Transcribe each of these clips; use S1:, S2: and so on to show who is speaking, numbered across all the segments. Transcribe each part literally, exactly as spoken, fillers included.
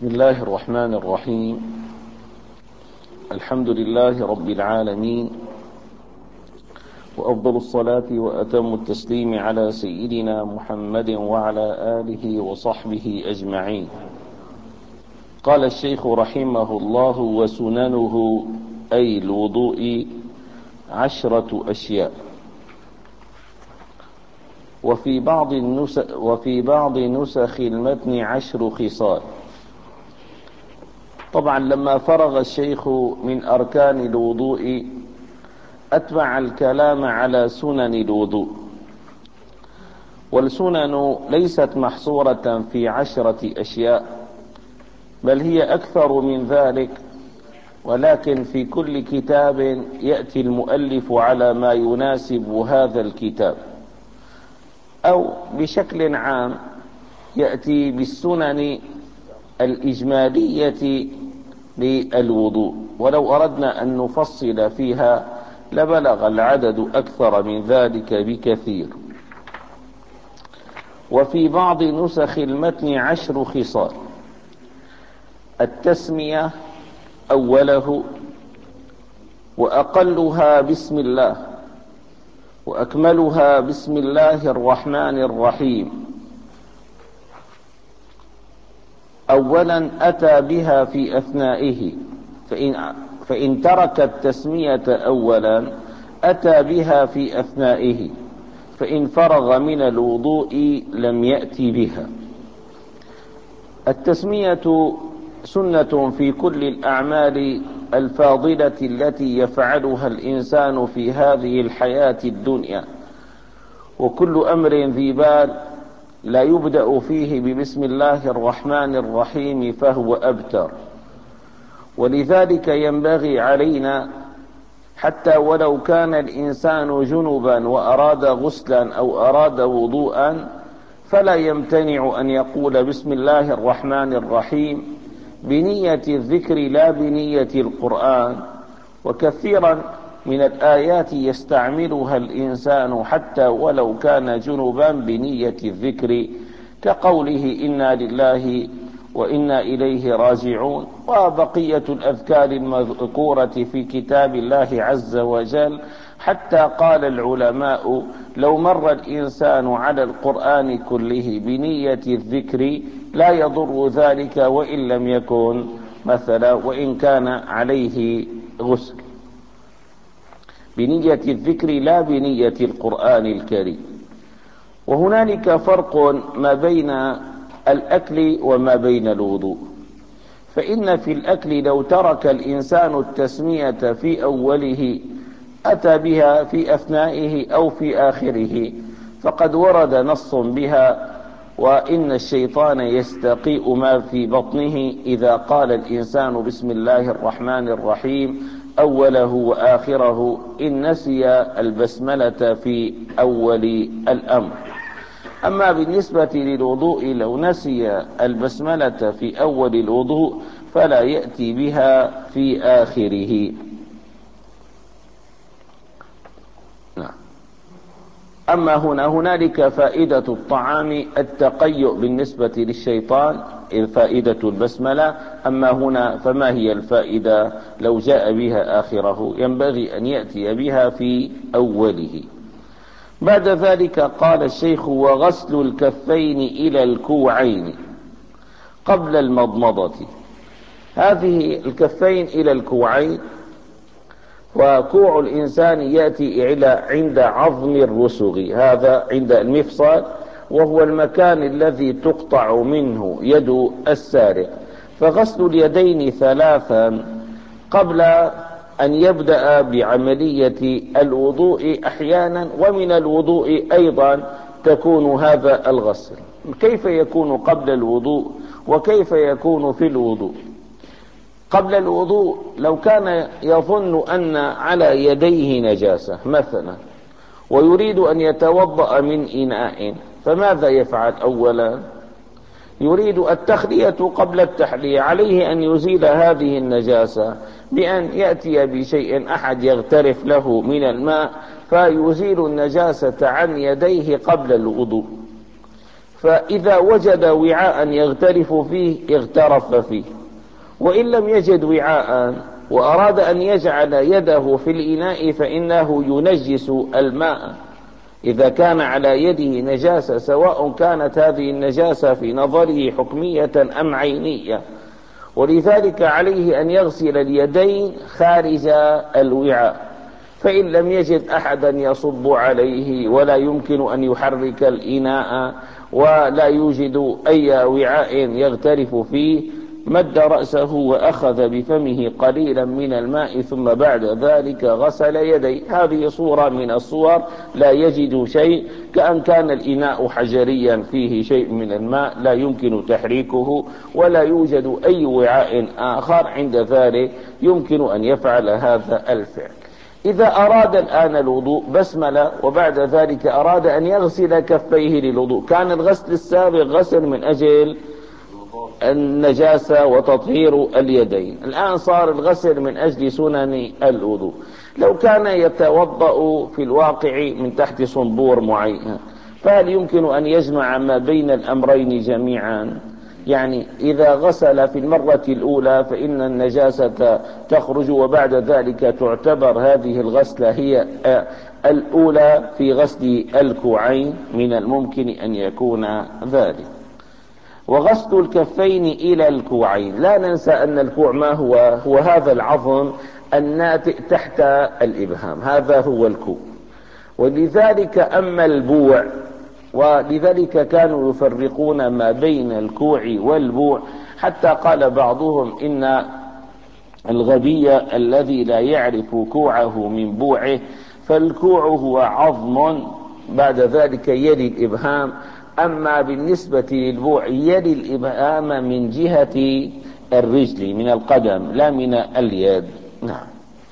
S1: بسم الله الرحمن الرحيم. الحمد لله رب العالمين، وأفضل الصلاة وأتم التسليم على سيدنا محمد وعلى آله وصحبه أجمعين. قال الشيخ رحمه الله: وسننه أي الوضوء عشرة أشياء، وفي بعض النسخ, وفي بعض نسخ المتن عشر خصال. طبعا لما فرغ الشيخ من أركان الوضوء أتبع الكلام على سنن الوضوء، والسنن ليست محصورة في عشرة أشياء، بل هي أكثر من ذلك، ولكن في كل كتاب يأتي المؤلف على ما يناسب هذا الكتاب، أو بشكل عام يأتي بالسنن الإجمالية للوضوء، ولو أردنا أن نفصل فيها لبلغ العدد أكثر من ذلك بكثير. وفي بعض نسخ المتن عشر خصال: التسمية أوله، وأقلها بسم الله، وأكملها بسم الله الرحمن الرحيم. أولا أتى بها في أثنائه، فإن, فإن ترك التسمية أولا أتى بها في أثنائه، فإن فرغ من الوضوء لم يأتي بها. التسمية سنة في كل الأعمال الفاضلة التي يفعلها الإنسان في هذه الحياة الدنيا، وكل أمر ذي بال لا يبدأ فيه ببسم الله الرحمن الرحيم فهو أبتر. ولذلك ينبغي علينا، حتى ولو كان الإنسان جنبا وأراد غسلا أو أراد وضوءا، فلا يمتنع أن يقول بسم الله الرحمن الرحيم بنية الذكر لا بنية القرآن. وكثيرا من الآيات يستعملها الإنسان حتى ولو كان جنبا بنية الذكر، كقوله إنا لله وإنا إليه راجعون، وبقية الأذكار المذكورة في كتاب الله عز وجل. حتى قال العلماء: لو مر الإنسان على القرآن كله بنية الذكر لا يضر ذلك وإن لم يكن مثلا وإن كان عليه غسل، بنية الذكر لا بنية القرآن الكريم. وهنالك فرق ما بين الأكل وما بين الوضوء، فإن في الأكل لو ترك الإنسان التسمية في أوله أتى بها في أثنائه أو في آخره، فقد ورد نص بها: وإن الشيطان يستقيء ما في بطنه إذا قال الإنسان بسم الله الرحمن الرحيم أوله وآخره، إن نسي البسملة في أول الأمر. أما بالنسبة للوضوء لو نسي البسملة في أول الوضوء فلا يأتي بها في آخره. أما هنا هنالك فائدة الطعام التقيؤ بالنسبة للشيطان، فائدة البسملة. أما هنا فما هي الفائدة لو جاء بها آخره؟ ينبغي أن يأتي بها في أوله. بعد ذلك قال الشيخ: وغسل الكفين إلى الكوعين قبل المضمضة. هذه الكفين إلى الكوعين، وكوع الإنسان يأتي إلى عند عظم الرسغ، هذا عند المفصل، وهو المكان الذي تقطع منه يد السارق. فغسل اليدين ثلاثا قبل أن يبدأ بعملية الوضوء أحيانا، ومن الوضوء أيضا تكون هذا الغسل. كيف يكون قبل الوضوء وكيف يكون في الوضوء؟ قبل الوضوء لو كان يظن أن على يديه نجاسة مثلا ويريد أن يتوضأ من إناء، فماذا يفعل؟ أولا يريد التخلية قبل التحلية، عليه أن يزيل هذه النجاسة بأن يأتي بشيء أحد يغترف له من الماء فيزيل النجاسة عن يديه قبل الوضوء. فإذا وجد وعاء يغترف فيه اغترف فيه، وإن لم يجد وعاء وأراد أن يجعل يده في الإناء فإنه ينجس الماء. إذا كان على يده نجاسة سواء كانت هذه النجاسة في نظره حكمية أم عينية، ولذلك عليه أن يغسل اليدين خارج الوعاء. فإن لم يجد أحدا يصب عليه ولا يمكن أن يحرك الإناء ولا يوجد أي وعاء يغترف فيه، مد رأسه وأخذ بفمه قليلا من الماء ثم بعد ذلك غسل يديه. هذه صورة من الصور لا يجد شيء، كأن كان الإناء حجريا فيه شيء من الماء لا يمكن تحريكه ولا يوجد أي وعاء آخر، عند ذلك يمكن أن يفعل هذا الفعل. إذا أراد الآن الوضوء بسملة وبعد ذلك أراد أن يغسل كفيه للوضوء، كان الغسل السابق غسل من أجل النجاسة وتطهير اليدين، الآن صار الغسل من أجل سنن الوضوء. لو كان يتوضأ في الواقع من تحت صنبور معين، فهل يمكن أن يجمع ما بين الأمرين جميعا؟ يعني إذا غسل في المرة الأولى فإن النجاسة تخرج وبعد ذلك تعتبر هذه الغسلة هي الأولى في غسل الكوعين، من الممكن أن يكون ذلك. وغسل الكفين إلى الكوعين، لا ننسى أن الكوع ما هو؟ هو هذا العظم الناتئ تحت الإبهام، هذا هو الكوع. ولذلك أما البوع، ولذلك كانوا يفرقون ما بين الكوع والبوع، حتى قال بعضهم إن الغبي الذي لا يعرف كوعه من بوعه، فالكوع هو عظم بعد ذلك يلي الإبهام، أما بالنسبة للبوع يلي الإبهام من جهة الرجل من القدم لا من اليد. نعم.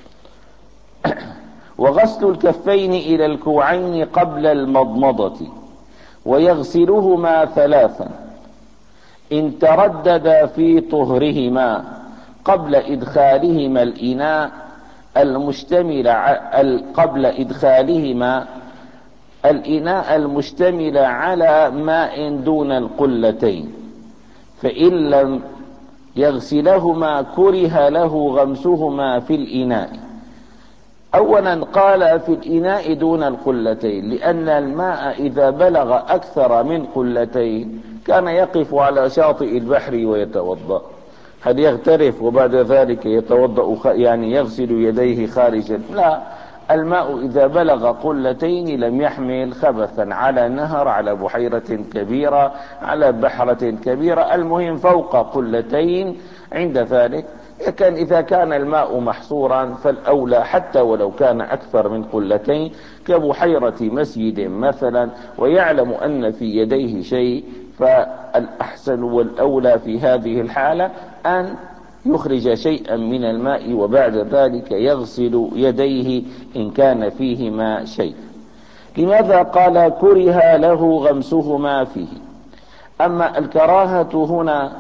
S1: وغسل الكفين إلى الكوعين قبل المضمضة، ويغسلهما ثلاثا إن تردد في طهرهما قبل إدخالهما الإناء المشتمل قبل إدخالهما الإناء المشتمل على ماء دون القلتين، فإن لم يغسلهما كره له غمسهما في الإناء. أولا قال في الإناء دون القلتين، لأن الماء إذا بلغ أكثر من قلتين كان يقف على شاطئ البحر ويتوضأ، هل يغترف وبعد ذلك يتوضأ يعني يغسل يديه خارجا؟ لا، الماء إذا بلغ قلتين لم يحمل خبثا على نهر، على بحيرة كبيرة، على بحرة كبيرة، المهم فوق قلتين. عند ذلك كان إذا كان الماء محصورا فالأولى حتى ولو كان أكثر من قلتين كبحيرة مسجد مثلا ويعلم أن في يديه شيء، فالأحسن والأولى في هذه الحالة أن يخرج شيئا من الماء وبعد ذلك يغسل يديه إن كان فيهما شيء. لماذا قال كره له غمسهما فيه؟ أما الكراهة هنا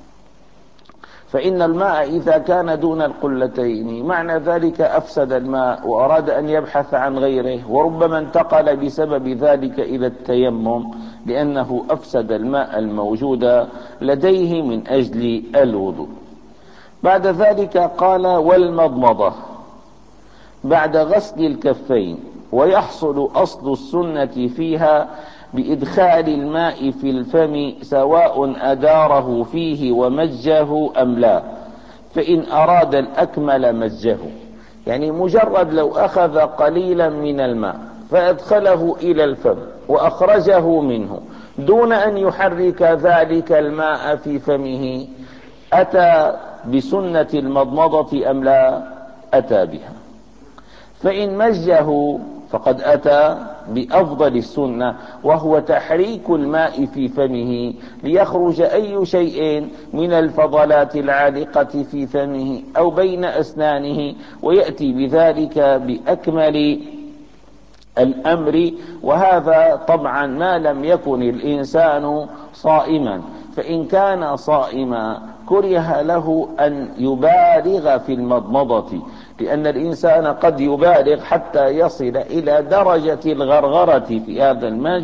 S1: فإن الماء إذا كان دون القلتين معنى ذلك أفسد الماء وأراد أن يبحث عن غيره، وربما انتقل بسبب ذلك إلى التيمم لأنه أفسد الماء الموجود لديه من أجل الوضوء. بعد ذلك قال والمضمضة بعد غسل الكفين، ويحصل أصل السنة فيها بإدخال الماء في الفم سواء أداره فيه ومجه أم لا، فإن أراد الأكمل مجه، يعني مجرد لو أخذ قليلا من الماء فأدخله إلى الفم وأخرجه منه دون أن يحرك ذلك الماء في فمه، أتى بسنة المضمضة أم لا؟ أتى بها. فإن مجه فقد أتى بأفضل السنة، وهو تحريك الماء في فمه ليخرج أي شيء من الفضلات العالقة في فمه أو بين أسنانه، ويأتي بذلك بأكمل الأمر. وهذا طبعا ما لم يكن الإنسان صائما، فإن كان صائما كره له أن يبالغ في المضمضة، لأن الإنسان قد يبالغ حتى يصل إلى درجة الغرغرة في هذا المج،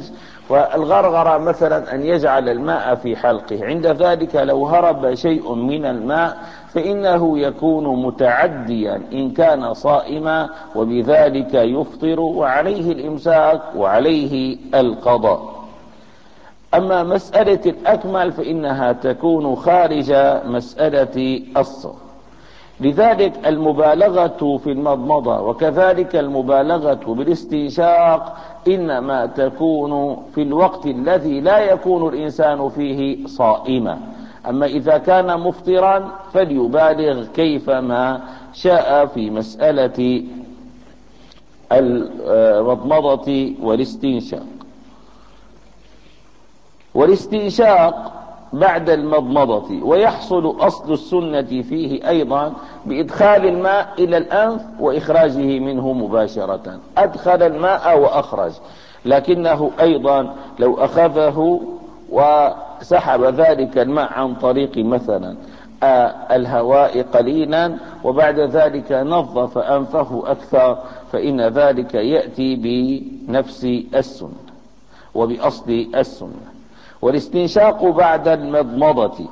S1: والغرغرة مثلا أن يجعل الماء في حلقه، عند ذلك لو هرب شيء من الماء فإنه يكون متعديا إن كان صائما، وبذلك يفطر وعليه الإمساك وعليه القضاء. أما مسألة الأكمل فإنها تكون خارج مسألة الصوم. لذلك المبالغة في المضمضة وكذلك المبالغة بالاستنشاق إنما تكون في الوقت الذي لا يكون الإنسان فيه صائما. أما إذا كان مفطرا فليبالغ كيفما شاء في مسألة المضمضة والاستنشاق. والاستنشاق بعد المضمضة، ويحصل أصل السنة فيه أيضا بإدخال الماء إلى الأنف وإخراجه منه مباشرة. أدخل الماء وأخرج، لكنه أيضا لو أخذه وسحب ذلك الماء عن طريق مثلا الهواء قليلا وبعد ذلك نظف أنفه أكثر، فإن ذلك يأتي بنفس السنة وبأصل السنة. والاستنشاق بعد المضمضة،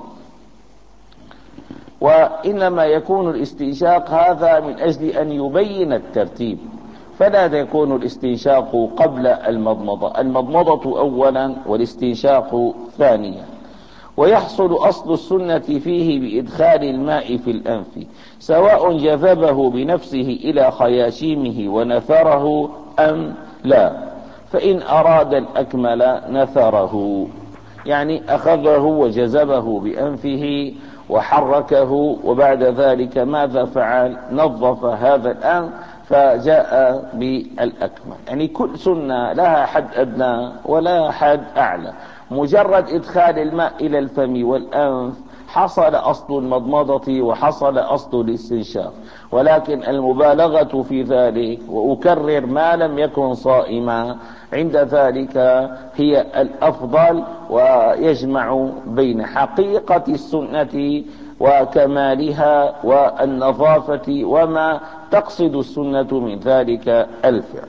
S1: وإنما يكون الاستنشاق هذا من أجل أن يبين الترتيب، فلا يكون الاستنشاق قبل المضمضة، المضمضة أولا والاستنشاق ثانيا. ويحصل أصل السنة فيه بإدخال الماء في الأنف، سواء جذبه بنفسه إلى خياشيمه ونثره أم لا. فإن أراد الأكمل نثره، يعني أخذه وجذبه بأنفه وحركه، وبعد ذلك ماذا فعل؟ نظف هذا الأنف فجاء بالأكمل. يعني كل سنة لها حد أدنى ولا حد أعلى. مجرد إدخال الماء إلى الفم والأنف حصل أصل المضمضة وحصل أصل الاستنشاق، ولكن المبالغة في ذلك وأكرر ما لم يكن صائما عند ذلك هي الأفضل، ويجمع بين حقيقة السنة وكمالها والنظافة وما تقصد السنة من ذلك الفعل.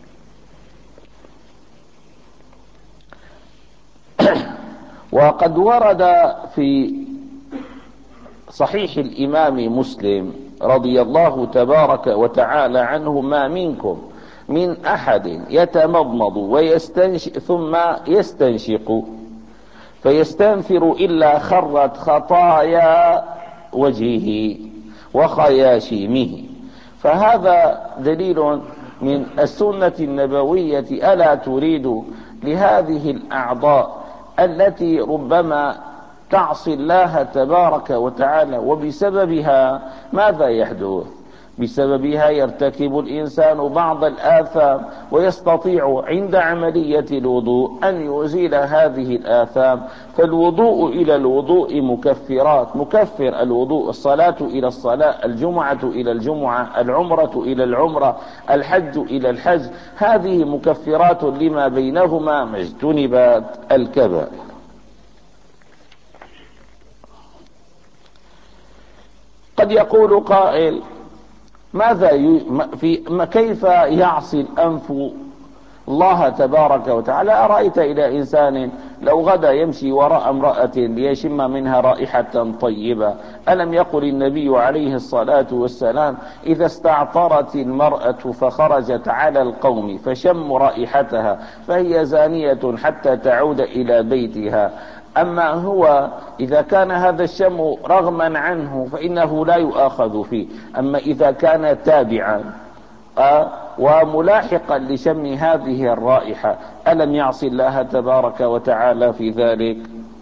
S1: وقد ورد في صحيح الإمام مسلم رضي الله تبارك وتعالى عنه: ما منكم من أحد يتمضمض ويستنشق ثم يستنشق فيستنفر إلا خرت خطايا وجهه وخياشيمه. فهذا دليل من السنة النبوية: ألا تريد لهذه الأعضاء التي ربما تعصي الله تبارك وتعالى وبسببها ماذا يحدث؟ بسببها يرتكب الإنسان بعض الآثام، ويستطيع عند عملية الوضوء أن يزيل هذه الآثام. فالوضوء إلى الوضوء مكفرات، مكفر الوضوء، الصلاة إلى الصلاة، الجمعة إلى الجمعة، العمرة إلى العمرة، الحج إلى الحج، هذه مكفرات لما بينهما ما اجتنبت الكبائر. قد يقول قائل: ماذا ي... في كيف يعصي الأنف الله تبارك وتعالى؟ أرأيت إلى إنسان لو غدا يمشي وراء امرأة ليشم منها رائحة طيبة، ألم يقل النبي عليه الصلاة والسلام: إذا استعطرت المرأة فخرجت على القوم فشموا رائحتها فهي زانية حتى تعود إلى بيتها. أما هو إذا كان هذا الشم رغما عنه فإنه لا يؤاخذ فيه، أما إذا كان تابعا وملاحقا لشم هذه الرائحة ألم يعصي الله تبارك وتعالى في ذلك؟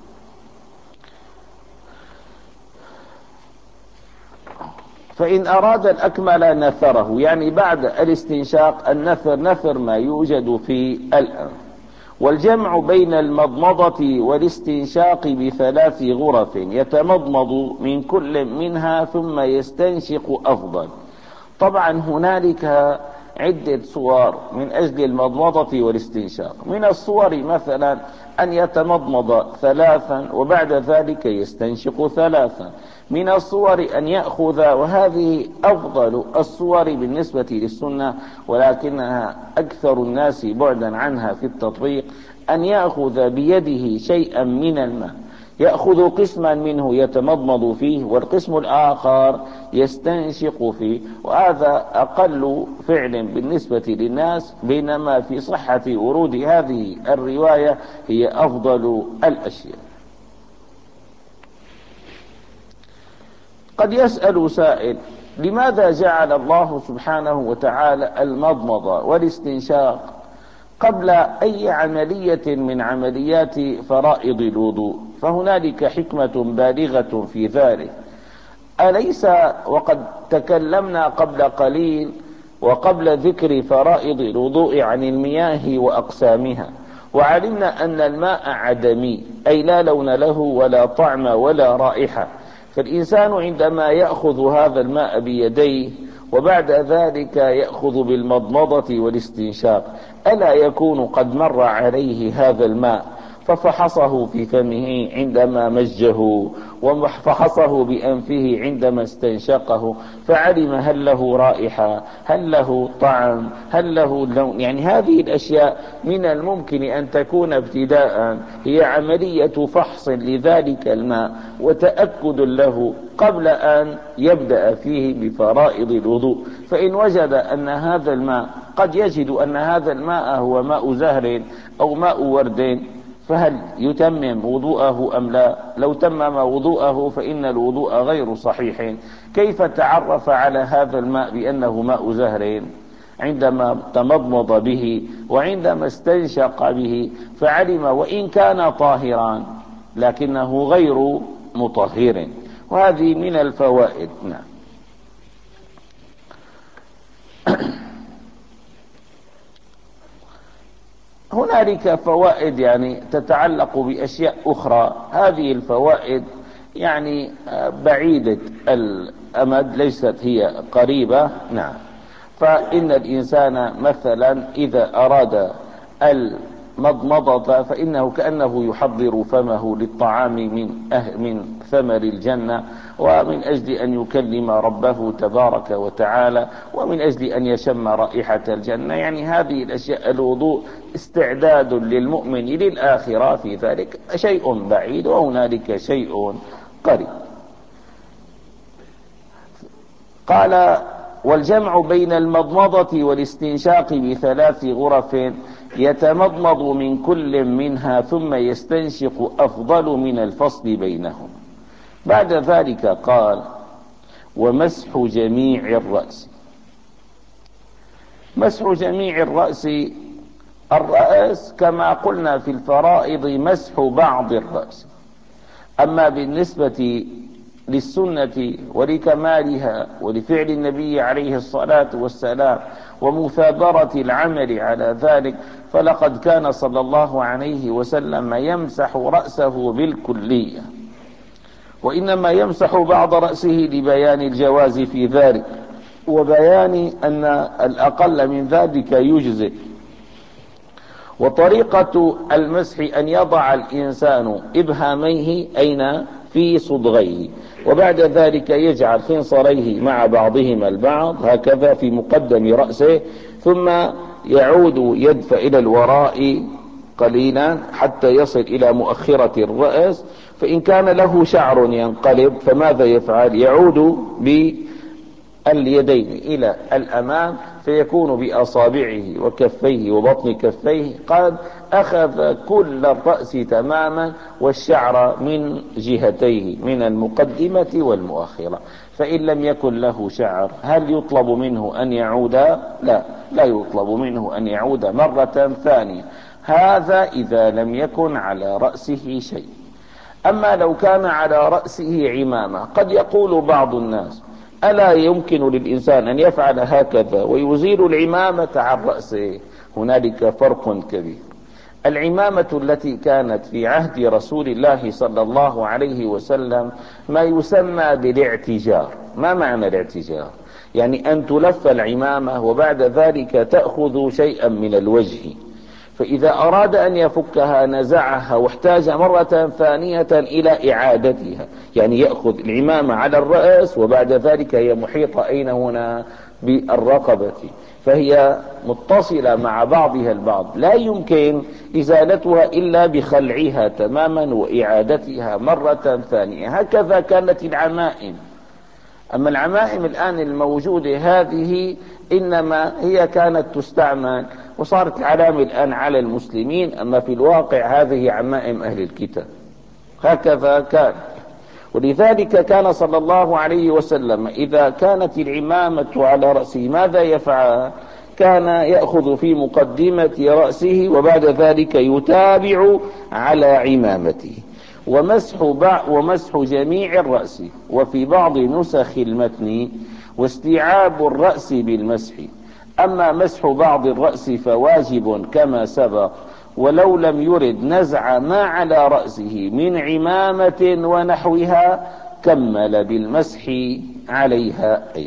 S1: فإن أراد الأكمل نثره، يعني بعد الاستنشاق النثر، نثر ما يوجد في الأنف. والجمع بين المضمضة والاستنشاق بثلاث غرف يتمضمض من كل منها ثم يستنشق أفضل. طبعا هنالك عدة صور من أجل المضمضة والاستنشاق. من الصور مثلا أن يتمضمض ثلاثا وبعد ذلك يستنشق ثلاثا. من الصور أن يأخذ، وهذه أفضل الصور بالنسبة للسنة ولكنها أكثر الناس بعدا عنها في التطبيق، أن يأخذ بيده شيئا من الماء، يأخذ قسما منه يتمضمض فيه والقسم الآخر يستنشق فيه، وهذا أقل فعل بالنسبة للناس، بينما في صحة ورود هذه الرواية هي أفضل الأشياء. قد يسأل سائل: لماذا جعل الله سبحانه وتعالى المضمضة والاستنشاق قبل أي عملية من عمليات فرائض الوضوء؟ فهنالك حكمة بالغة في ذلك. أليس وقد تكلمنا قبل قليل وقبل ذكر فرائض الوضوء عن المياه وأقسامها، وعلمنا أن الماء عدمي، أي لا لون له ولا طعم ولا رائحة، فالإنسان عندما يأخذ هذا الماء بيديه وبعد ذلك يأخذ بالمضمضة والاستنشاق، ألا يكون قد مر عليه هذا الماء ففحصه في فمه عندما مجه، وفحصه بأنفه عندما استنشقه، فعلم هل له رائحة، هل له طعم، هل له لون؟ يعني هذه الأشياء من الممكن أن تكون ابتداء هي عملية فحص لذلك الماء وتأكد له قبل أن يبدأ فيه بفرائض الوضوء. فإن وجد أن هذا الماء، قد يجد أن هذا الماء هو ماء زهر أو ماء ورد، فهل يتمم وضوءه أم لا؟ لو تمم وضوءه فإن الوضوء غير صحيح. كيف تعرف على هذا الماء بأنه ماء زهر؟ عندما تمضمض به وعندما استنشق به فعلم، وإن كان طاهرا لكنه غير مطهر. وهذه من الفوائد. نعم. هنالك فوائد يعني تتعلق بأشياء أخرى، هذه الفوائد يعني بعيدة الأمد، ليست هي قريبة. نعم. فإن الإنسان مثلا إذا أراد المضمضة فإنه كأنه يحضر فمه للطعام من أه من ثمر الجنة، ومن أجل أن يكلم ربه تبارك وتعالى، ومن أجل أن يشم رائحة الجنة. يعني هذه الأشياء، الوضوء استعداد للمؤمن للآخرة، في ذلك شيء بعيد وهنالك شيء قريب. قال: والجمع بين المضمضة والاستنشاق بثلاث غرف يتمضمض من كل منها ثم يستنشق أفضل من الفصل بينهم. بعد ذلك قال: ومسح جميع الرأس. مسح جميع الرأس، الرأس كما قلنا في الفرائض مسح بعض الرأس، أما بالنسبة للسنة ولكمالها ولفعل النبي عليه الصلاة والسلام ومثابرة العمل على ذلك، فلقد كان صلى الله عليه وسلم يمسح رأسه بالكلية، وإنما يمسح بعض رأسه لبيان الجواز في ذلك وبيان أن الأقل من ذلك يجزئ. وطريقة المسح أن يضع الإنسان إبهاميه أين؟ في صدغيه، وبعد ذلك يجعل خنصريه مع بعضهما البعض هكذا في مقدم رأسه، ثم يعود يدفع إلى الوراء قليلا حتى يصل إلى مؤخرة الرأس. فإن كان له شعر ينقلب فماذا يفعل؟ يعود باليدين إلى الأمام، فيكون بأصابعه وكفيه وبطن كفيه قد أخذ كل الرأس تماما، والشعر من جهتيه من المقدمة والمؤخرة. فإن لم يكن له شعر هل يطلب منه أن يعود؟ لا، لا يطلب منه أن يعود مرة ثانية. هذا إذا لم يكن على رأسه شيء. أما لو كان على رأسه عمامة، قد يقول بعض الناس: ألا يمكن للإنسان أن يفعل هكذا ويزيل العمامة عن رأسه؟ هنالك فرق كبير. العمامة التي كانت في عهد رسول الله صلى الله عليه وسلم ما يسمى بالاعتجار. ما معنى الاعتجار؟ يعني أن تلف العمامة وبعد ذلك تأخذ شيئا من الوجه، فإذا أراد أن يفكها نزعها واحتاج مرة ثانية إلى إعادتها، يعني يأخذ العمامة على الرأس وبعد ذلك هي محيطة أين هنا بالرقبة، فهي متصلة مع بعضها البعض، لا يمكن إزالتها إلا بخلعها تماما وإعادتها مرة ثانية. هكذا كانت العمائم. أما العمائم الآن الموجودة هذه إنما هي كانت تستعمل وصارت العلامة الآن على المسلمين، أما في الواقع هذه عمائم أهل الكتاب. هكذا كان. ولذلك كان صلى الله عليه وسلم إذا كانت العمامة على رأسه ماذا يفعل؟ كان يأخذ في مقدمة رأسه وبعد ذلك يتابع على عمامته، ومسح, ومسح جميع الرأس. وفي بعض نسخ المتن واستيعاب الرأس بالمسح. أما مسح بعض الرأس فواجب كما سبق، ولو لم يرد نزع ما على رأسه من عمامة ونحوها كمل بالمسح عليها أيضا.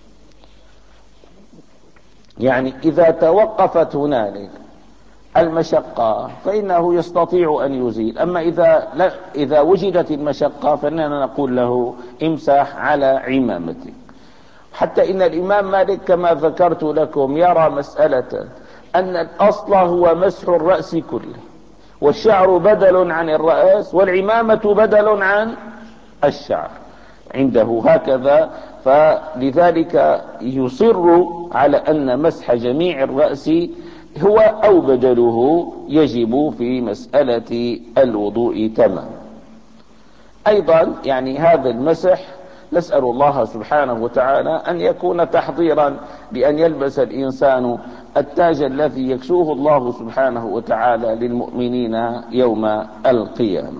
S1: يعني إذا توقفت هنالك المشقة فإنه يستطيع أن يزيل. أما إذا, لا إذا وجدت المشقة فإننا نقول له امسح على عمامته. حتى إن الإمام مالك كما ذكرت لكم يرى مسألة أن الأصل هو مسح الرأس كله، والشعر بدل عن الرأس والعمامة بدل عن الشعر عنده هكذا، فلذلك يصر على أن مسح جميع الرأس هو أو بدله يجب في مسألة الوضوء تمام. أيضا يعني هذا المسح نسأل الله سبحانه وتعالى أن يكون تحضيرا بأن يلبس الإنسان التاج الذي يكسوه الله سبحانه وتعالى للمؤمنين يوم القيامة.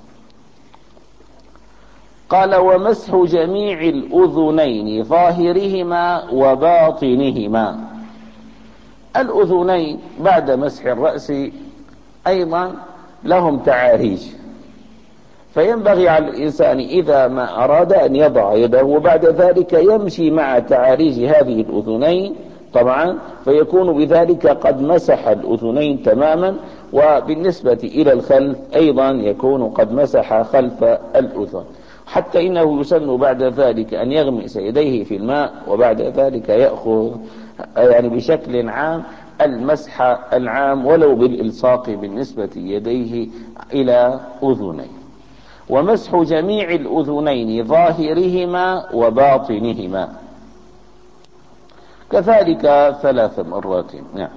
S1: قال ومسح جميع الأذنين ظاهرهما وباطنهما. الأذنين بعد مسح الرأس أيضا لهم تعاريج، فينبغي على الإنسان إذا ما أراد أن يضع يده وبعد ذلك يمشي مع تعاريج هذه الأذنين طبعا، فيكون بذلك قد مسح الأذنين تماما، وبالنسبة إلى الخلف أيضا يكون قد مسح خلف الأذن. حتى إنه يسن بعد ذلك أن يغمس يديه في الماء وبعد ذلك يأخذ يعني بشكل عام المسح العام ولو بالإلصاق بالنسبة يديه إلى أذنيه. ومسح جميع الأذنين ظاهرهما وباطنهما كذلك ثلاث مرات. نعم.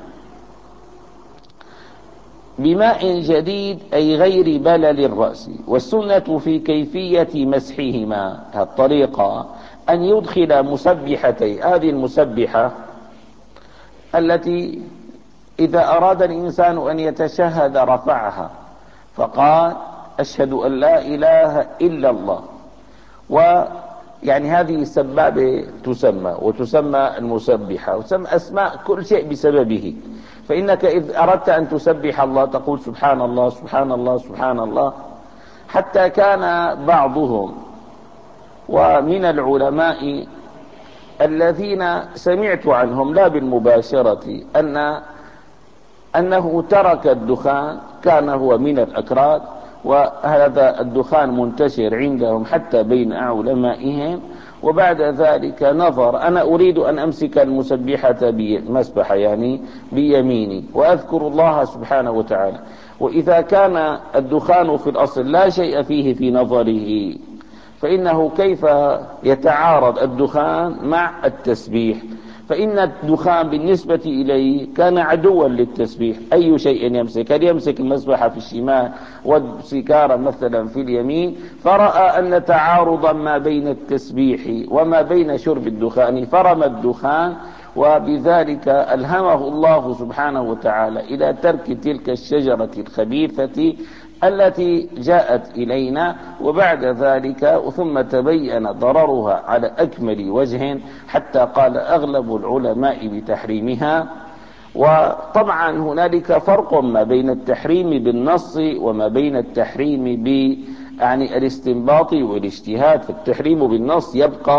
S1: بماء جديد أي غير بلل الرأس. والسنة في كيفية مسحهما الطريقة أن يدخل مسبحتي، هذه المسبحة التي إذا أراد الإنسان أن يتشهد رفعها فقال أشهد أن لا إله إلا الله، ويعني هذه السبابة تسمى وتسمى المسبحة وتسمى أسماء كل شيء بسببه. فإنك إذ أردت أن تسبح الله تقول سبحان الله سبحان الله سبحان الله. حتى كان بعضهم ومن العلماء الذين سمعت عنهم لا بالمباشرة أن أنه ترك الدخان، كان هو من الأكراد، وهذا الدخان منتشر عندهم حتى بين علمائهم، وبعد ذلك نظر أنا أريد أن أمسك المسبحة بمسبحة يعني بيميني وأذكر الله سبحانه وتعالى، وإذا كان الدخان في الأصل لا شيء فيه في نظره فإنه كيف يتعارض الدخان مع التسبيح؟ فإن الدخان بالنسبة إليه كان عدوا للتسبيح. أي شيء يمسك، هل يمسك المسبحة في الشمال والسكارة مثلا في اليمين، فرأى أن تعارضا ما بين التسبيح وما بين شرب الدخان فرمى الدخان، وبذلك ألهمه الله سبحانه وتعالى إلى ترك تلك الشجرة الخبيثة التي جاءت إلينا، وبعد ذلك ثم تبين ضررها على أكمل وجه حتى قال أغلب العلماء بتحريمها. وطبعا هنالك فرق ما بين التحريم بالنص وما بين التحريم ب يعني الاستنباط والاجتهاد. فالتحريم بالنص يبقى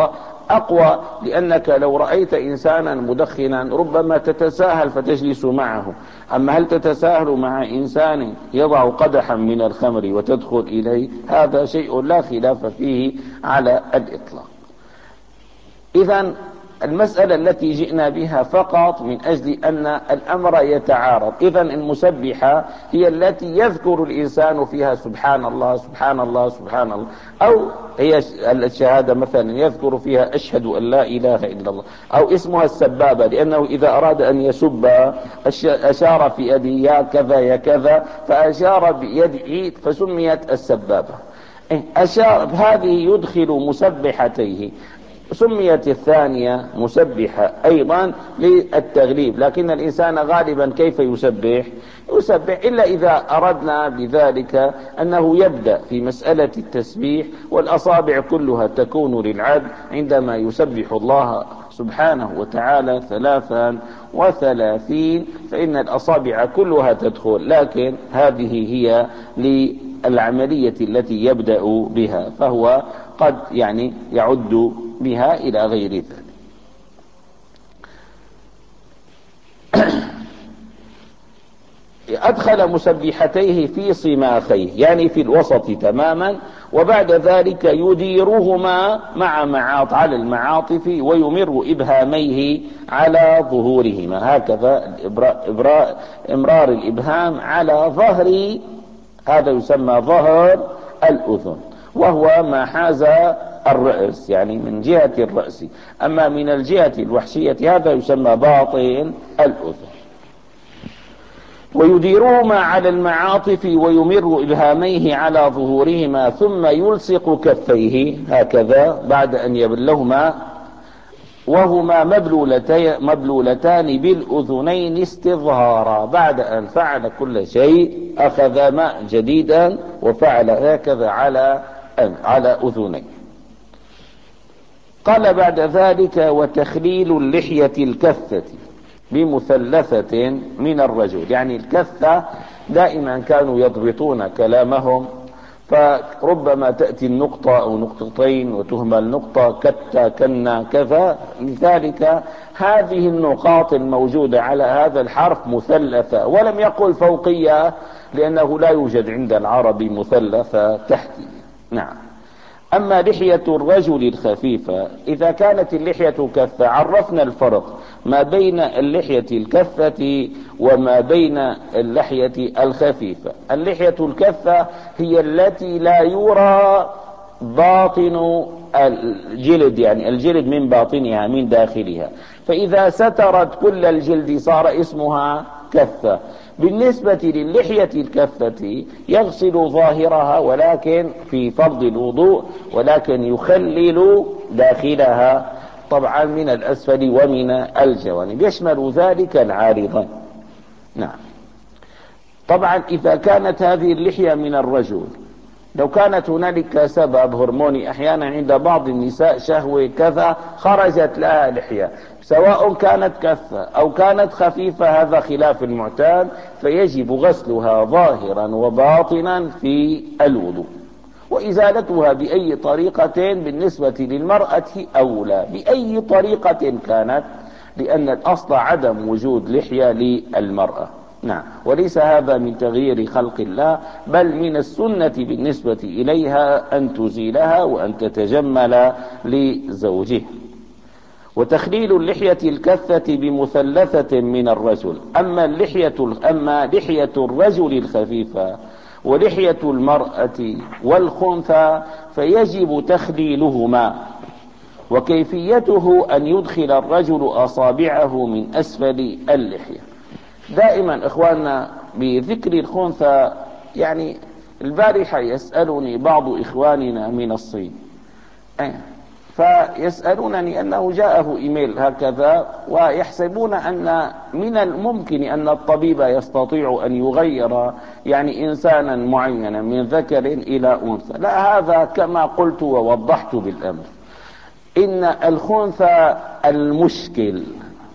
S1: أقوى، لأنك لو رأيت إنسانا مدخنا ربما تتساهل فتجلس معه، أما هل تتساهل مع إنسان يضع قدحا من الخمر وتدخل إليه؟ هذا شيء لا خلاف فيه على الإطلاق. إذن المسألة التي جئنا بها فقط من أجل أن الأمر يتعارض. إذن المسبحة هي التي يذكر الإنسان فيها سبحان الله سبحان الله سبحان الله، أو هي الشهادة مثلا يذكر فيها أشهد أن لا إله إلا الله، أو اسمها السبابة لأنه إذا أراد أن يسب أشار في يده يا كذا يا كذا فأشار بيده فسميت السبابة. أشار هذه يدخل مسبحتيه. سميت الثانية مسبحة أيضا للتغليب، لكن الإنسان غالبا كيف يسبح؟ يسبح إلا إذا أردنا بذلك أنه يبدأ في مسألة التسبيح والأصابع كلها تكون للعبد عندما يسبح الله سبحانه وتعالى ثلاثا وثلاثين، فإن الأصابع كلها تدخل، لكن هذه هي للعملية التي يبدأ بها، فهو قد يعني يعد بها إلى غير ذلك. أدخل مسبحتيه في صماخيه يعني في الوسط تماما، وبعد ذلك يديرهما مع معاط على المعاطف ويمر إبهاميه على ظهورهما، هكذا إبراء إمرار الإبهام على ظهر، هذا يسمى ظهر الأذن، وهو ما حاز الرأس يعني من جهة الرأس، أما من الجهة الوحشية هذا يسمى باطن الأذن. ويديرهما على المعاطف ويمر إبهاميه على ظهورهما، ثم يلصق كفيه هكذا بعد أن يبلهما وهما مبلولتان بالأذنين استظهارا، بعد أن فعل كل شيء أخذ ماء جديدا وفعل هكذا على على أذنيه. قال بعد ذلك وتخليل اللحية الكثة بمثلثة من الرجل، يعني الكثة دائما كانوا يضبطون كلامهم، فربما تأتي النقطة أو نقطتين وتهمل نقطة كتا كنا كذا، لذلك هذه النقاط الموجودة على هذا الحرف مثلثة، ولم يقل فوقية لأنه لا يوجد عند العرب مثلثة تحتية. نعم. أما لحية الرجل الخفيفة إذا كانت اللحية كثة، عرفنا الفرق ما بين اللحية الكثة وما بين اللحية الخفيفة. اللحية الكثة هي التي لا يرى باطن الجلد، يعني الجلد من باطنها من داخلها، فإذا سترت كل الجلد صار اسمها كثة. بالنسبة للحية الكثة يغسل ظاهرها ولكن في فرض الوضوء، ولكن يخلل داخلها طبعا من الأسفل ومن الجوانب، يشمل ذلك العارضة. نعم. طبعا إذا كانت هذه اللحية من الرجل، لو كانت هنالك سبب هرموني أحيانا عند بعض النساء شهوة كذا خرجت لها لحية، سواء كانت كثة أو كانت خفيفة هذا خلاف المعتاد، فيجب غسلها ظاهرا وباطنا في الوضوء، وإزالتها بأي طريقة بالنسبة للمرأة أولى، بأي طريقة كانت، لأن الأصل عدم وجود لحية للمرأة. نعم. وليس هذا من تغيير خلق الله، بل من السنة بالنسبة إليها أن تزيلها وأن تتجمل لزوجها. وتخليل اللحية الكثة بمثلثة من الرجل. أما اللحية أما لحية الرجل الخفيفة ولحية المرأة والخنثى فيجب تخليلهما، وكيفيته أن يدخل الرجل أصابعه من أسفل اللحية. دائما إخواننا بذكر الخنثى، يعني البارحة يسألني بعض إخواننا من الصين فيسألونني أنه جاءه إيميل هكذا، ويحسبون أن من الممكن أن الطبيب يستطيع أن يغير يعني إنسانا معينا من ذكر إلى أنثى. لا، هذا كما قلت ووضحت بالأمر، إن الخنثى المشكل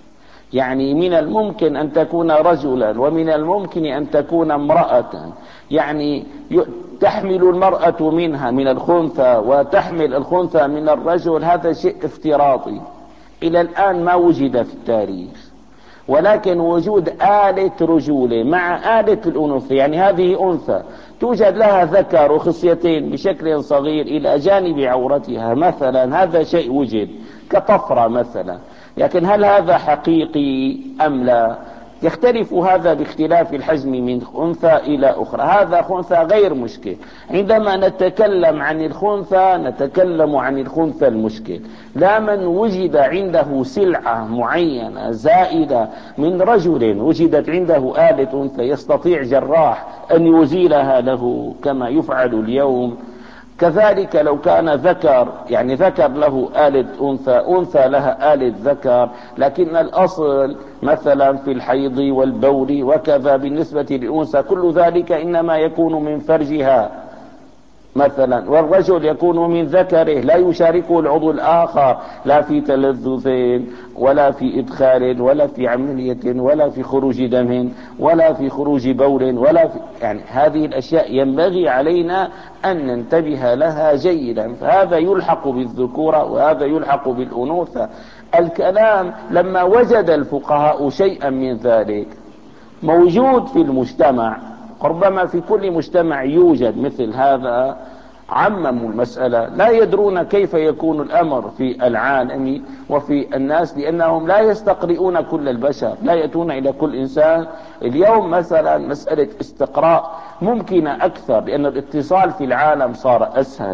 S1: يعني من الممكن أن تكون رجلا ومن الممكن أن تكون امرأة، يعني تحمل المرأة منها من الخنثى وتحمل الخنثى من الرجل، هذا شيء افتراضي إلى الآن ما وجد في التاريخ، ولكن وجود آلة رجولة مع آلة الأنوثة، يعني هذه أنثى توجد لها ذكر وخصيتين بشكل صغير إلى جانب عورتها مثلا، هذا شيء وجد كطفرة مثلا، لكن هل هذا حقيقي أم لا؟ يختلف هذا باختلاف الحجم من أنثى إلى أخرى. هذا خنثى غير مشكل. عندما نتكلم عن الخنثى نتكلم عن الخنثى المشكل، لا من وجد عنده سلعة معينة زائدة من رجل وجدت عنده آلة أنثى يستطيع جراح أن يزيلها له كما يفعل اليوم. كذلك لو كان ذكر، يعني ذكر له آلة أنثى، أنثى لها آلة ذكر، لكن الأصل مثلا في الحيض والبول وكذا بالنسبة للأنثى كل ذلك إنما يكون من فرجها مثلا، والرجل يكون من ذكره، لا يشاركه العضو الآخر لا في تلذذ ولا في إدخال ولا في عملية ولا في خروج دم ولا في خروج بول ولا في، يعني هذه الأشياء ينبغي علينا أن ننتبه لها جيدا، فهذا يلحق بالذكورة وهذا يلحق بالأنوثة. الكلام لما وجد الفقهاء شيئا من ذلك موجود في المجتمع، ربما في كل مجتمع يوجد مثل هذا، عمموا المسألة، لا يدرون كيف يكون الأمر في العالم وفي الناس، لأنهم لا يستقرئون كل البشر، لا يأتون إلى كل إنسان. اليوم مثلا مسألة استقراء ممكنة أكثر لأن الاتصال في العالم صار أسهل،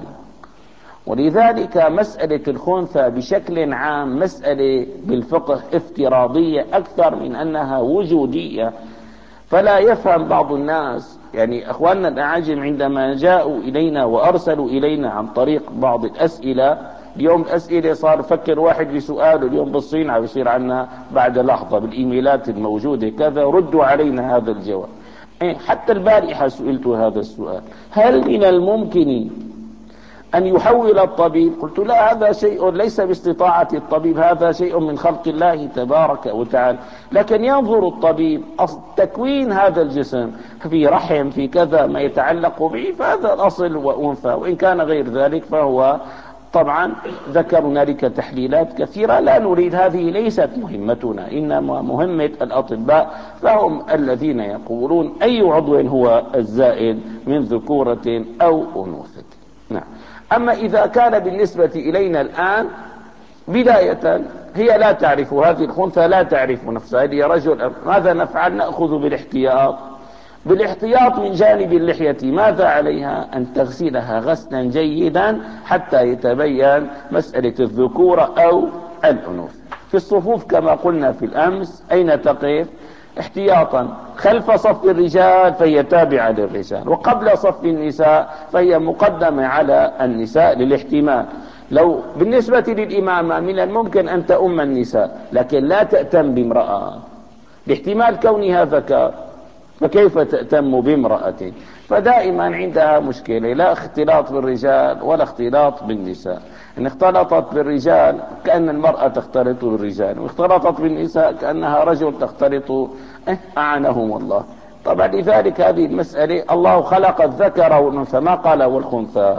S1: ولذلك مسألة الخنثى بشكل عام مسألة بالفقه افتراضية أكثر من أنها وجودية. فلا يفهم بعض الناس، يعني أخواننا الأعاجم عندما جاءوا إلينا وأرسلوا إلينا عن طريق بعض الأسئلة، اليوم الأسئلة صار فكر واحد بسؤال، اليوم بالصين عم يصير عنا بعد لحظة بالإيميلات الموجودة كذا ردوا علينا هذا الجواب. حتى البارحة سئلت هذا السؤال، هل من الممكن أن يحول الطبيب؟ قلت لا، هذا شيء ليس باستطاعة الطبيب، هذا شيء من خلق الله تبارك وتعالى، لكن ينظر الطبيب تكوين هذا الجسم في رحم في كذا ما يتعلق به، فهذا الأصل وأنثى، وإن كان غير ذلك فهو طبعا ذكر هنالك تحليلات كثيرة لا نريد، هذه ليست مهمتنا، إنما مهمة الأطباء، فهم الذين يقولون أي عضو هو الزائد من ذكورة أو أنوثة. نعم. أما إذا كان بالنسبة إلينا الآن بداية هي لا تعرف، هذه الخنثى لا تعرف نفسها، هي رجل، ماذا نفعل؟ نأخذ بالاحتياط، بالاحتياط من جانب اللحية. ماذا عليها؟ أن تغسلها غسلا جيدا حتى يتبين مسألة الذكورة أو الأنوثة. في الصفوف كما قلنا في الأمس أين تقف؟ احتياطا خلف صف الرجال فهي تابعة للرجال، وقبل صف النساء فهي مقدمة على النساء للاحتمال. لو بالنسبة للإمامة من الممكن أن تؤم النساء لكن لا تأتم بامرأة لاحتمال كونها ذكر، فكيف تأتم بامرأة؟ فدائما عندها مشكلة، لا اختلاط بالرجال ولا اختلاط بالنساء. إن اختلطت بالرجال كأن المرأة تختلط بالرجال، واختلطت بالنساء كأنها رجل تختلط، أعنهم الله. طبعا لذلك هذه المسألة الله خلق الذكر والأنثى، ما قال والخنثى،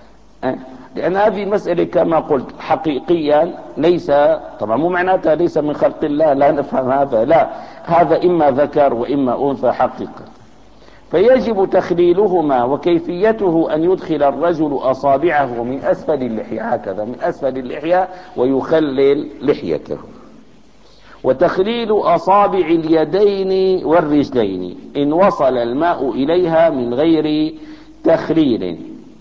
S1: لأن هذه المسألة كما قلت حقيقيا ليس، طبعا مو معناتها ليس من خلق الله، لا نفهم هذا، لا، هذا إما ذكر وإما أنثى حقيقة. فيجب تخليلهما، وكيفيته أن يدخل الرجل أصابعه من أسفل اللحية هكذا من أسفل اللحية ويخلل لحيته. وتخليل أصابع اليدين والرجلين إن وصل الماء إليها من غير تخليل.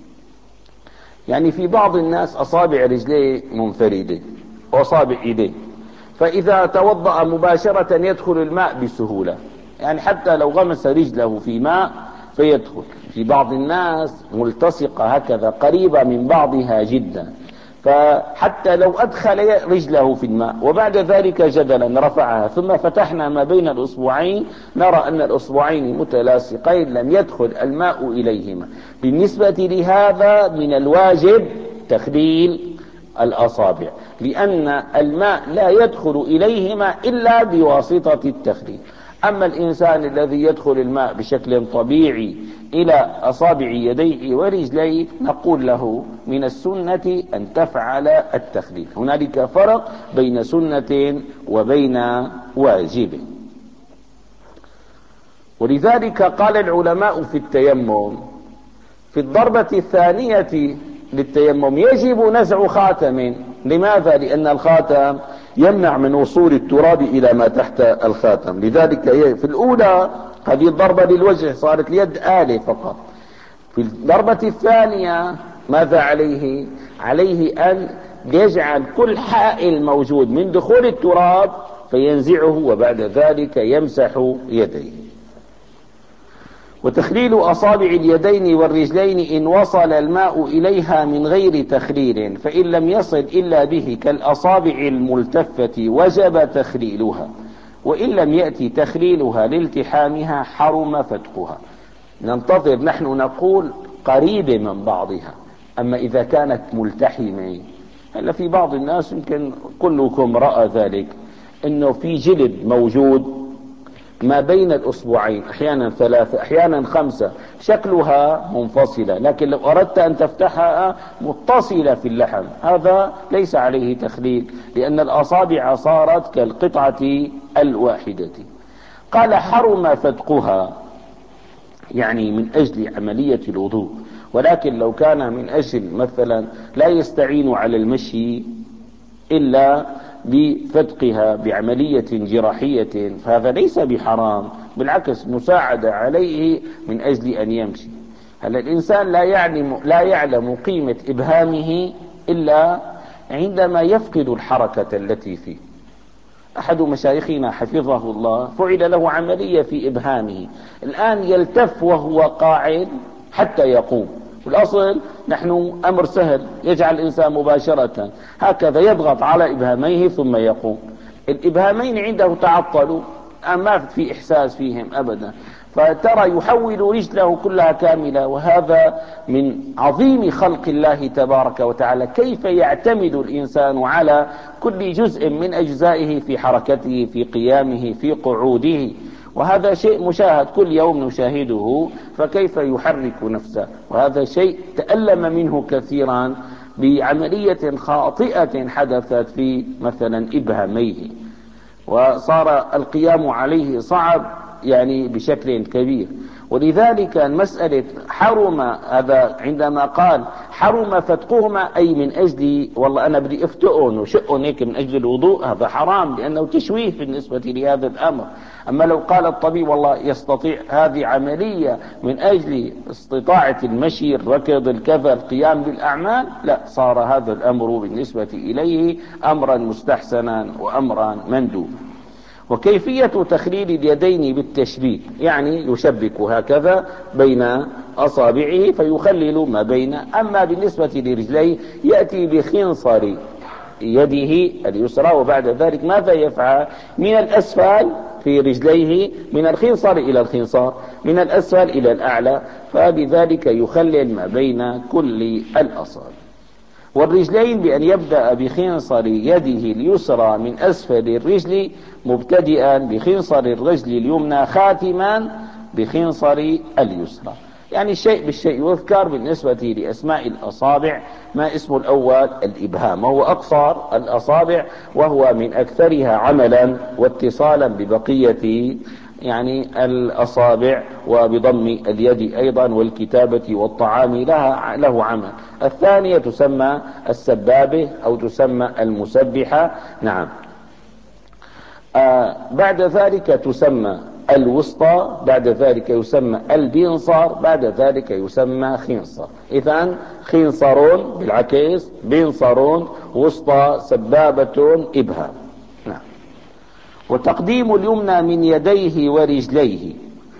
S1: يعني في بعض الناس أصابع رجليه منفردة وأصابع يديه، فإذا توضأ مباشرة يدخل الماء بسهولة، يعني حتى لو غمس رجله في ماء فيدخل. في بعض الناس ملتصقة هكذا قريبة من بعضها جدا، فحتى لو أدخل رجله في الماء وبعد ذلك جدلا رفعها ثم فتحنا ما بين الأصبعين نرى أن الأصبعين متلاصقين لم يدخل الماء إليهما. بالنسبة لهذا من الواجب تخليل الأصابع، لأن الماء لا يدخل إليهما إلا بواسطة التخليل. أما الإنسان الذي يدخل الماء بشكل طبيعي إلى أصابع يديه ورجليه نقول له من السنة أن تفعل التخليل. هنالك فرق بين سنة وبين واجب. ولذلك قال العلماء في التيمم في الضربة الثانية للتيمم يجب نزع خاتم. لماذا؟ لأن الخاتم يمنع من وصول التراب إلى ما تحت الخاتم. لذلك في الأولى هذه الضربة للوجه صارت اليد آلة فقط. في الضربة الثانية ماذا عليه؟ عليه أن يجعل كل حائل موجود من دخول التراب فينزعه وبعد ذلك يمسح يديه. وتخليل أصابع اليدين والرجلين إن وصل الماء إليها من غير تخليل، فإن لم يصل إلا به كالأصابع الملتفة وجب تخليلها، وإن لم يأتي تخليلها لالتحامها حرم فتقها. ننتظر نحن نقول قريبة من بعضها. أما إذا كانت ملتحمة، هلا في بعض الناس يمكن كلكم رأى ذلك، إنه في جلد موجود ما بين الأصبعين، أحيانا ثلاثة أحيانا خمسة، شكلها منفصلة، لكن لو أردت أن تفتحها متصلة في اللحم، هذا ليس عليه تخليل لأن الأصابع صارت كالقطعة الواحدة. قال حرم فتقها يعني من أجل عملية الوضوء، ولكن لو كان من أجل مثلا لا يستعين على المشي إلا بفتقها بعملية جراحية فهذا ليس بحرام، بالعكس مساعدة عليه من أجل أن يمشي. هل الإنسان لا يعلم, لا يعلم قيمة إبهامه إلا عندما يفقد الحركة التي فيه. أحد مشايخنا حفظه الله فعل له عملية في إبهامه، الآن يلتف وهو قاعد حتى يقوم. والأصل نحن أمر سهل، يجعل الإنسان مباشرة هكذا يضغط على إبهاميه ثم يقوم. الإبهامين عنده تعطلوا، ما في إحساس فيهم أبدا، فترى يحول رجله كلها كاملة. وهذا من عظيم خلق الله تبارك وتعالى، كيف يعتمد الإنسان على كل جزء من أجزائه في حركته في قيامه في قعوده، وهذا شيء مشاهد كل يوم نشاهده، فكيف يحرك نفسه؟ وهذا شيء تألم منه كثيرا بعملية خاطئة حدثت في مثلا إبهاميه، وصار القيام عليه صعب يعني بشكل كبير. ولذلك مسألة حرم هذا عندما قال حرم فتقهما أي من أجل والله أنا بدي أفتقن وشقن هيك من أجل الوضوء، هذا حرام لأنه تشويه بالنسبة لهذا الأمر. أما لو قال الطبيب والله يستطيع هذه عملية من أجل استطاعة المشي الركض الكذا القيام بالأعمال، لا، صار هذا الأمر بالنسبة إليه أمرا مستحسنا وأمرا مندوبا. وكيفية تخليل اليدين بالتشبيك يعني يشبك هكذا بين أصابعه فيخلل ما بين. أما بالنسبة لرجليه يأتي بخنصر يده اليسرى وبعد ذلك ماذا يفعل؟ من الأسفل في رجليه من الخنصر إلى الخنصر، من الأسفل إلى الأعلى، فبذلك يخلل ما بين كل الأصابع. والرجلين بأن يبدأ بخنصر يده اليسرى من أسفل الرجل مبتدئا بخنصر الرجل اليمنى خاتما بخنصر اليسرى. يعني الشيء بالشيء يذكر. بالنسبة لأسماء الأصابع ما اسم الأول الإبهام، وهو أقصر الأصابع وهو من أكثرها عملا واتصالا ببقية يعني الأصابع، وبضم اليد أيضا والكتابة والطعام لها له عمل. الثانية تسمى السبابة أو تسمى المسبحة. نعم. آه بعد ذلك تسمى الوسطى، بعد ذلك يسمى البنصر، بعد ذلك يسمى خنصر. إذن خنصر بالعكس، بنصر، وسطى، سبابة، إبهام. نعم. وتقديم اليمنى من يديه ورجليه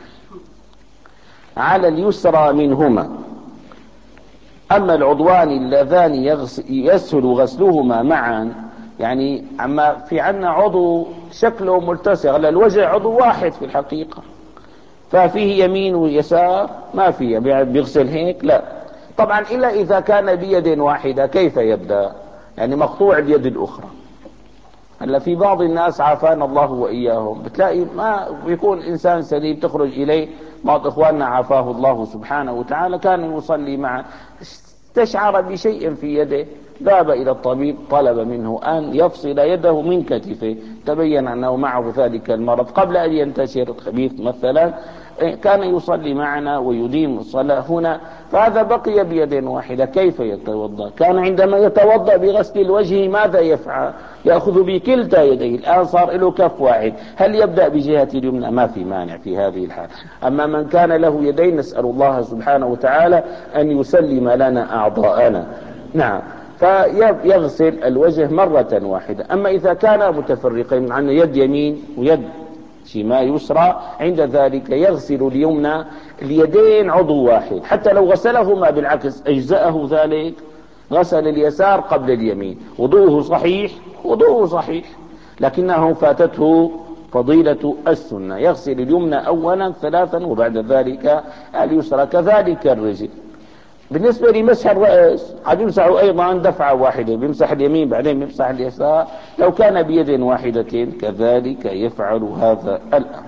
S1: على اليسرى منهما. أما العضوان اللذان يسهل غسلهما معا، يعني أما في عنا عضو شكله ملتصق، الوجه عضو واحد في الحقيقة، ففيه يمين ويسار ما فيه بيغسل هيك، لا طبعا إلا إذا كان بيد واحدة. كيف يبدأ؟ يعني مقطوع اليد الأخرى. هلا في بعض الناس عافانا الله وإياهم بتلاقي ما بيكون إنسان سليم تخرج إليه بعض إخواننا عافاه الله سبحانه وتعالى كان يصلي معه، استشعر بشيء في يده، ذهب إلى الطبيب طلب منه أن يفصل يده من كتفه، تبين أنه معه ذلك المرض قبل أن ينتشر الخبيث مثلا. كان يصلي معنا ويديم الصلاة هنا، فهذا بقي بيد واحدة. كيف يتوضأ؟ كان عندما يتوضأ بغسل الوجه ماذا يفعل؟ يأخذ بكلتا يديه، الآن صار له كف واحد، هل يبدأ بجهة اليمنى؟ ما في مانع في هذه الحال. أما من كان له يدين نسأل الله سبحانه وتعالى أن يسلم لنا أعضاءنا. نعم، فيغسل الوجه مرة واحدة. أما إذا كان متفرقين عن يد يمين ويد شمال يسرى، عند ذلك يغسل اليمنى اليدين عضو واحد، حتى لو غسلهما بالعكس أجزأه ذلك. غسل اليسار قبل اليمين، وضوءه صحيح، وضوءه صحيح، لكنه فاتته فضيلة السنة. يغسل اليمنى أولا ثلاثا وبعد ذلك اليسرى، كذلك الرجل. بالنسبة لمسح الرأس قد يمسح أيضا دفعة واحدة، بيمسح اليمين بعدين بيمسح اليسار، لو كان بيد واحدة كذلك يفعل هذا الأمر.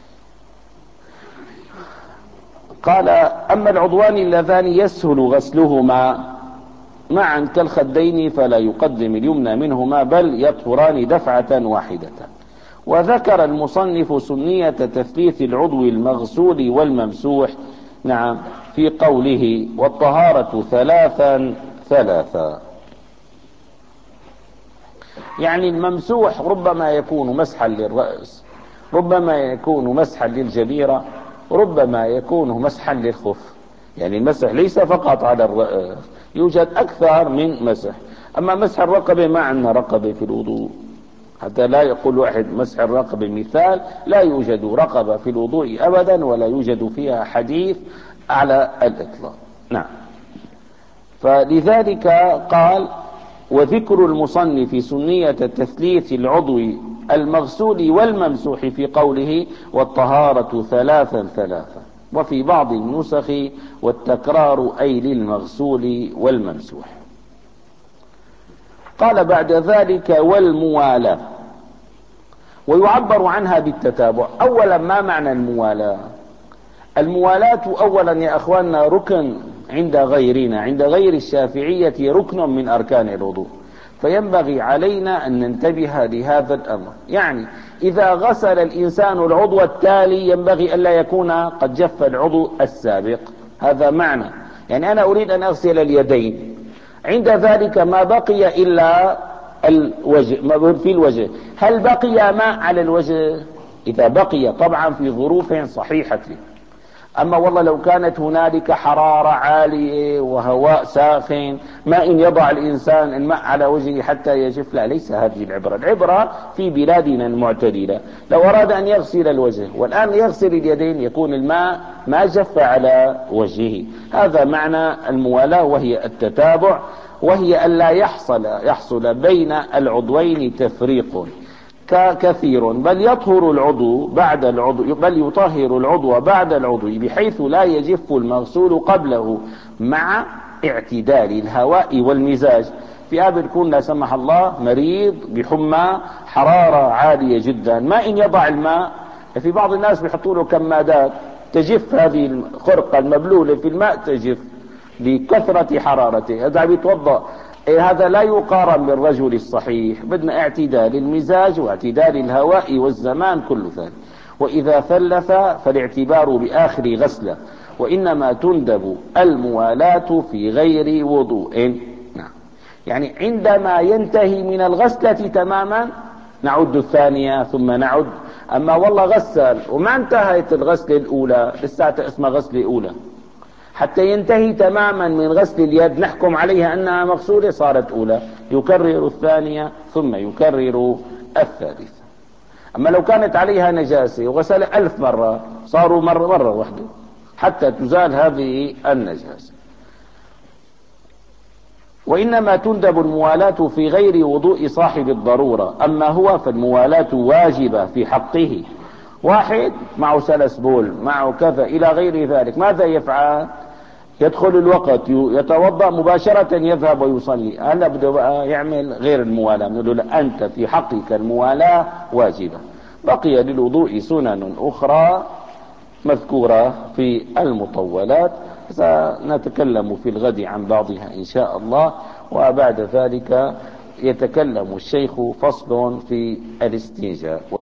S1: قال: أما العضوان اللذان يسهل غسلهما معا كالخدين فلا يقدم اليمنى منهما بل يطهران دفعة واحدة. وذكر المصنف سنية تثليث العضو المغسول والممسوح، نعم، في قوله: والطهارة ثلاثا ثلاثا. يعني الممسوح ربما يكون مسحا للرأس، ربما يكون مسحا للجبيرة، ربما يكون مسحا للخف. يعني المسح ليس فقط على الرأس، يوجد أكثر من مسح. أما مسح الرقبة ما عندنا رقبة في الوضوء، حتى لا يقول واحد مسح الرقبة مثال، لا يوجد رقبة في الوضوء أبدا، ولا يوجد فيها حديث على الإطلاق. نعم، فلذلك قال: وذكر المصنف سنية تثليث العضو المغسول والممسوح في قوله: والطهارة ثلاثا ثلاثا. وفي بعض النسخ: والتكرار أي للمغسول والممسوح. قال بعد ذلك: والموالاة، ويعبر عنها بالتتابع. أولا، ما معنى الموالاة؟ الموالاة أولا يا أخواننا ركن عند غيرنا، عند غير الشافعية ركن من أركان الوضوء، فينبغي علينا أن ننتبه لهذا الأمر. يعني إذا غسل الإنسان العضو التالي ينبغي ألا يكون قد جف العضو السابق، هذا معنى. يعني أنا أريد أن أغسل اليدين، عند ذلك ما بقي إلا الوجه، في الوجه، هل بقي ماء على الوجه؟ إذا بقي طبعا في ظروف صحيحة. أما والله لو كانت هنالك حرارة عالية وهواء ساخن، ما إن يضع الإنسان الماء على وجهه حتى يجف، لا، ليس هذه العبرة. العبرة في بلادنا المعتدلة، لو أراد أن يغسل الوجه والآن يغسل اليدين يكون الماء ما جف على وجهه. هذا معنى الموالاة، وهي التتابع، وهي ألا يحصل يحصل بين العضوين تفريق كثير، بل يطهر العضو بعد العضو، بل يطهر العضو بعد العضو بحيث لا يجف المغسول قبله، مع اعتدال الهواء والمزاج. في آب يكون لا سمح الله مريض بحمى، حرارة عالية جدا، ما إن يضع الماء، في بعض الناس بيحطوا له كمادات تجف هذه الخرقة المبلولة في الماء، تجف لكثرة حرارته، هذا بيتوضأ. إيه، هذا لا يقارن بالرجل الصحيح، بدنا اعتدال المزاج واعتدال الهواء والزمان كل ذلك. وإذا ثلث فالاعتبار بآخر غسلة، وإنما تندب الموالاة في غير وضوء. نعم، يعني عندما ينتهي من الغسلة تماما نعد الثانية ثم نعد. أما والله غسل وما انتهت الغسلة الأولى، لسه اسمها غسلة أولى، حتى ينتهي تماما من غسل اليد نحكم عليها أنها مغسولة، صارت أولى، يكرر الثانية ثم يكرر الثالثة. أما لو كانت عليها نجاسة وغسل ألف مرة، صاروا مرة مرة واحدة حتى تزال هذه النجاسة. وإنما تندب الموالاة في غير وضوء صاحب الضرورة، أما هو فالموالاة واجبة في حقه. واحد معه سلس بول، معه كذا إلى غير ذلك، ماذا يفعل؟ يدخل الوقت يتوضأ مباشرة يذهب ويصلي، هلا بده بقى يعمل غير الموالاة، نقول له أنت في حقك الموالاة واجبة. بقي للوضوء سنن أخرى مذكورة في المطولات، سنتكلم في الغد عن بعضها إن شاء الله. وبعد ذلك يتكلم الشيخ فصل في الاستنجاء.